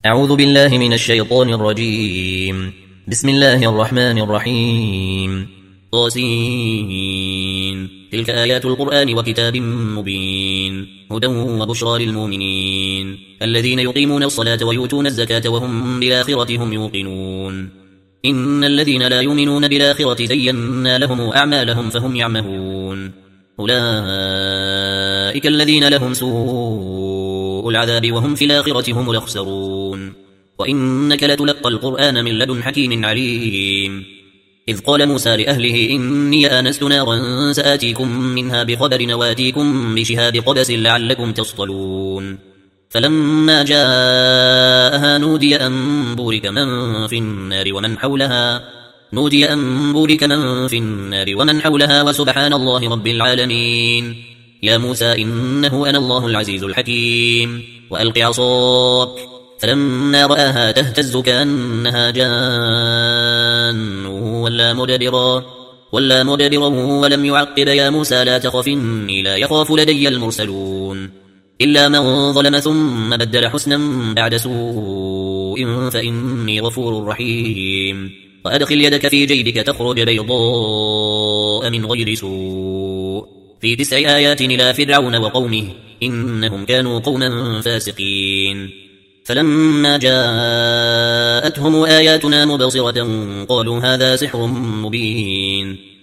أعوذ بالله من الشيطان الرجيم. بسم الله الرحمن الرحيم. طاسين. تلك آيات القرآن وكتاب مبين هدى وبشرى للمؤمنين الذين يقيمون الصلاة ويؤتون الزكاة وهم بالآخرة هم يوقنون. إن الذين لا يؤمنون بالآخرة زينا لهم أعمالهم فهم يعمهون. أولئك الذين لهم سوء العذاب وهم في الآخرة هم الأخسرون. وإنك لتلقى القرآن من لدن حكيم عليم. إذ قال موسى لأهله إني آنست نارا سآتيكم منها بخبر وآتيكم بشهاب قبس لعلكم تصطلون. فلما جاءها نودي أن بورك من في النار ومن حولها وسبحان الله رب العالمين. يا موسى إنه أنا الله العزيز الحكيم. وألق عصاك فلما رآها تهتز كأنها جان ولا مدبرا ولم يعقب. يا موسى لا تخف إني لا يخاف لدي المرسلون. إلا من ظلم ثم بدل حسنا بعد سوء فإني غفور رحيم. وأدخل يدك في جيبك تخرج بيضاء من غير سوء في 9 آيات إلى فرعون وقومه إنهم كانوا قوما فاسقين. فلما جاءتهم آياتنا مبصرة قالوا هذا سحر مبين.